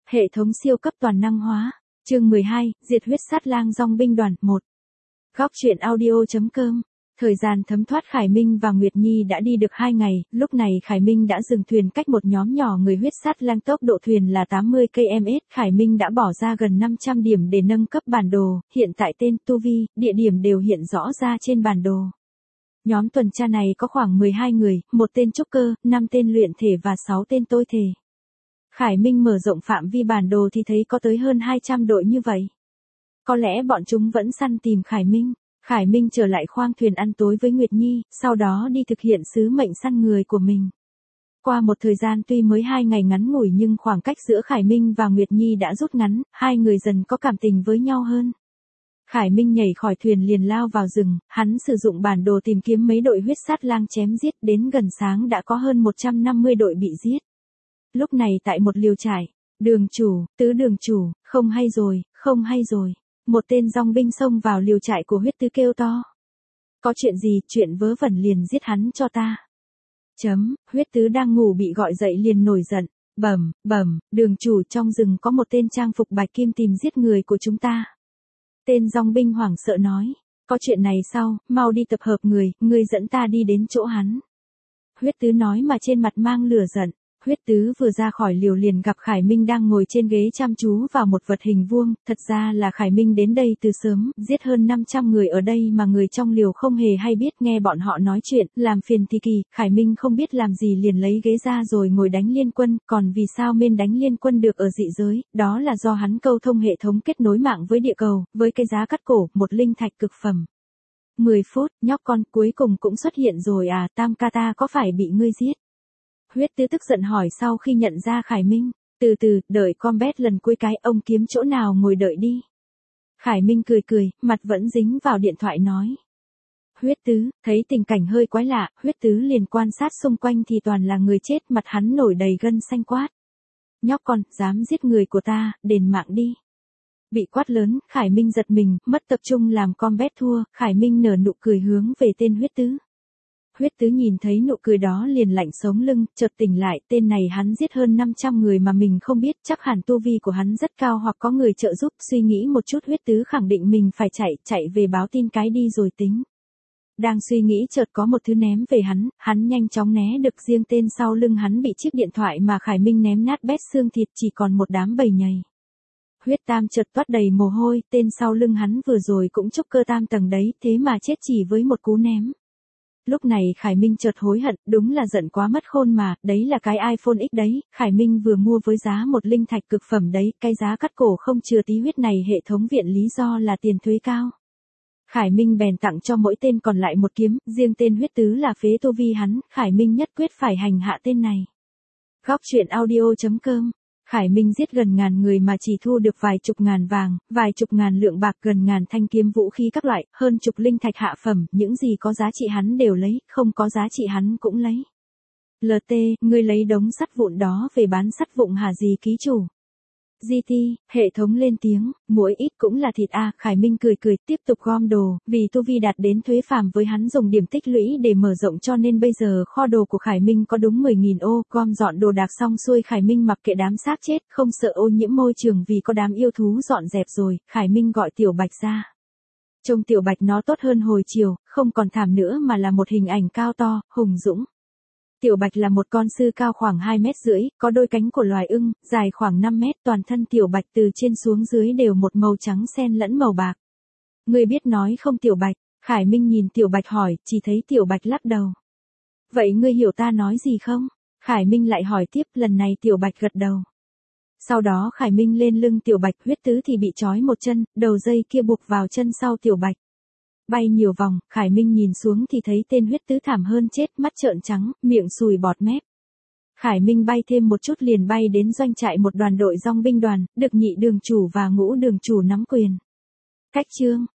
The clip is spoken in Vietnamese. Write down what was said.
Hệ thống siêu cấp toàn năng hóa. Chương 12, diệt huyết sát lang dòng binh đoàn 1. Góc truyện audio.com. Thời gian thấm thoát Khải Minh và Nguyệt Nhi đã đi được 2 ngày, lúc này Khải Minh đã dừng thuyền cách một nhóm nhỏ người huyết sát lang, tốc độ thuyền là 80 km. Khải Minh đã bỏ ra gần 500 điểm để nâng cấp bản đồ, hiện tại tên, tu vi, địa điểm đều hiện rõ ra trên bản đồ. Nhóm tuần tra này có khoảng 12 người, một tên trúc cơ, 5 tên luyện thể và 6 tên tôi thể. Khải Minh mở rộng phạm vi bản đồ thì thấy có tới hơn 200 đội như vậy. Có lẽ bọn chúng vẫn săn tìm Khải Minh. Khải Minh trở lại khoang thuyền ăn tối với Nguyệt Nhi, sau đó đi thực hiện sứ mệnh săn người của mình. Qua một thời gian tuy mới 2 ngày ngắn ngủi nhưng khoảng cách giữa Khải Minh và Nguyệt Nhi đã rút ngắn, hai người dần có cảm tình với nhau hơn. Khải Minh nhảy khỏi thuyền liền lao vào rừng, hắn sử dụng bản đồ tìm kiếm mấy đội huyết sát lang chém giết, đến gần sáng đã có hơn 150 đội bị giết. Lúc này tại một liều trại, đường chủ, tứ đường chủ, không hay rồi, không hay rồi. Một tên dòng binh xông vào liều trại của huyết tứ kêu to. Có chuyện gì, chuyện vớ vẩn liền giết hắn cho ta. Huyết tứ đang ngủ bị gọi dậy liền nổi giận. Bẩm, đường chủ, trong rừng có một tên trang phục bạch kim tìm giết người của chúng ta. Tên dòng binh hoảng sợ nói. Có chuyện này sao, mau đi tập hợp người, ngươi dẫn ta đi đến chỗ hắn. Huyết tứ nói mà trên mặt mang lửa giận. Huyết tứ vừa ra khỏi liều liền gặp Khải Minh đang ngồi trên ghế chăm chú vào một vật hình vuông, thật ra là Khải Minh đến đây từ sớm, giết hơn 500 người ở đây mà người trong liều không hề hay biết, nghe bọn họ nói chuyện, làm phiền thì kỳ, Khải Minh không biết làm gì liền lấy ghế ra rồi ngồi đánh liên quân, còn vì sao men đánh liên quân được ở dị giới, đó là do hắn câu thông hệ thống kết nối mạng với địa cầu, với cái giá cắt cổ, một linh thạch cực phẩm. 10 phút, nhóc con cuối cùng cũng xuất hiện rồi à, Tam ca ta có phải bị ngươi giết? Huyết tứ tức giận hỏi sau khi nhận ra Khải Minh. Từ từ, đợi combat lần cuối cái, ông kiếm chỗ nào ngồi đợi đi. Khải Minh cười, mặt vẫn dính vào điện thoại nói. Huyết tứ, thấy tình cảnh hơi quái lạ, huyết tứ liền quan sát xung quanh thì toàn là người chết, mặt hắn nổi đầy gân xanh quát. Nhóc con, dám giết người của ta, đền mạng đi. Bị quát lớn, Khải Minh giật mình, mất tập trung làm combat thua, Khải Minh nở nụ cười hướng về tên huyết tứ. Huyết tứ nhìn thấy nụ cười đó liền lạnh sống lưng, chợt tỉnh lại, tên này hắn giết hơn 500 người mà mình không biết, chắc hẳn tu vi của hắn rất cao hoặc có người trợ giúp, suy nghĩ một chút huyết tứ khẳng định mình phải chạy về báo tin cái đi rồi tính. Đang suy nghĩ chợt có một thứ ném về hắn nhanh chóng né được, riêng tên sau lưng hắn bị chiếc điện thoại mà Khải Minh ném nát bét xương thịt, chỉ còn một đám bầy nhầy. Huyết tam chợt toát đầy mồ hôi, tên sau lưng hắn vừa rồi cũng trúc cơ tam tầng đấy, thế mà chết chỉ với một cú ném. Lúc này Khải Minh chợt hối hận, đúng là giận quá mất khôn mà, đấy là cái iPhone X đấy, Khải Minh vừa mua với giá một linh thạch cực phẩm đấy, cái giá cắt cổ không chừa tí huyết này hệ thống viện lý do là tiền thuế cao. Khải Minh bèn tặng cho mỗi tên còn lại một kiếm, riêng tên huyết tứ là phế tu vi hắn, Khải Minh nhất quyết phải hành hạ tên này. Góc truyện audio.com. Khải Minh giết gần ngàn người mà chỉ thu được vài chục ngàn vàng, vài chục ngàn lượng bạc, gần ngàn thanh kiếm vũ khí các loại, hơn chục linh thạch hạ phẩm, những gì có giá trị hắn đều lấy, không có giá trị hắn cũng lấy. LT, ngươi lấy đống sắt vụn đó về bán sắt vụn hả gì ký chủ? GT, hệ thống lên tiếng, mỗi ít cũng là thịt a. Khải Minh cười tiếp tục gom đồ, vì tu vi đạt đến thuế phàm với hắn dùng điểm tích lũy để mở rộng cho nên bây giờ kho đồ của Khải Minh có đúng 10.000 ô, gom dọn đồ đạc xong xuôi Khải Minh mặc kệ đám xác chết, không sợ ô nhiễm môi trường vì có đám yêu thú dọn dẹp rồi, Khải Minh gọi Tiểu Bạch ra. Trông Tiểu Bạch nó tốt hơn hồi chiều, không còn thảm nữa mà là một hình ảnh cao to, hùng dũng. Tiểu Bạch là một con sư cao khoảng 2,5 mét, có đôi cánh của loài ưng, dài khoảng 5 mét, toàn thân Tiểu Bạch từ trên xuống dưới đều một màu trắng xen lẫn màu bạc. Ngươi biết nói không Tiểu Bạch? Khải Minh nhìn Tiểu Bạch hỏi, chỉ thấy Tiểu Bạch lắc đầu. Vậy ngươi hiểu ta nói gì không? Khải Minh lại hỏi tiếp, lần này Tiểu Bạch gật đầu. Sau đó Khải Minh lên lưng Tiểu Bạch, huyết tứ thì bị trói một chân, đầu dây kia buộc vào chân sau Tiểu Bạch. Bay nhiều vòng, Khải Minh nhìn xuống thì thấy tên huyết tứ thảm hơn chết, mắt trợn trắng, miệng sùi bọt mép. Khải Minh bay thêm một chút liền bay đến doanh trại một đoàn đội dòng binh đoàn, được nhị đường chủ và ngũ đường chủ nắm quyền. Cách chương.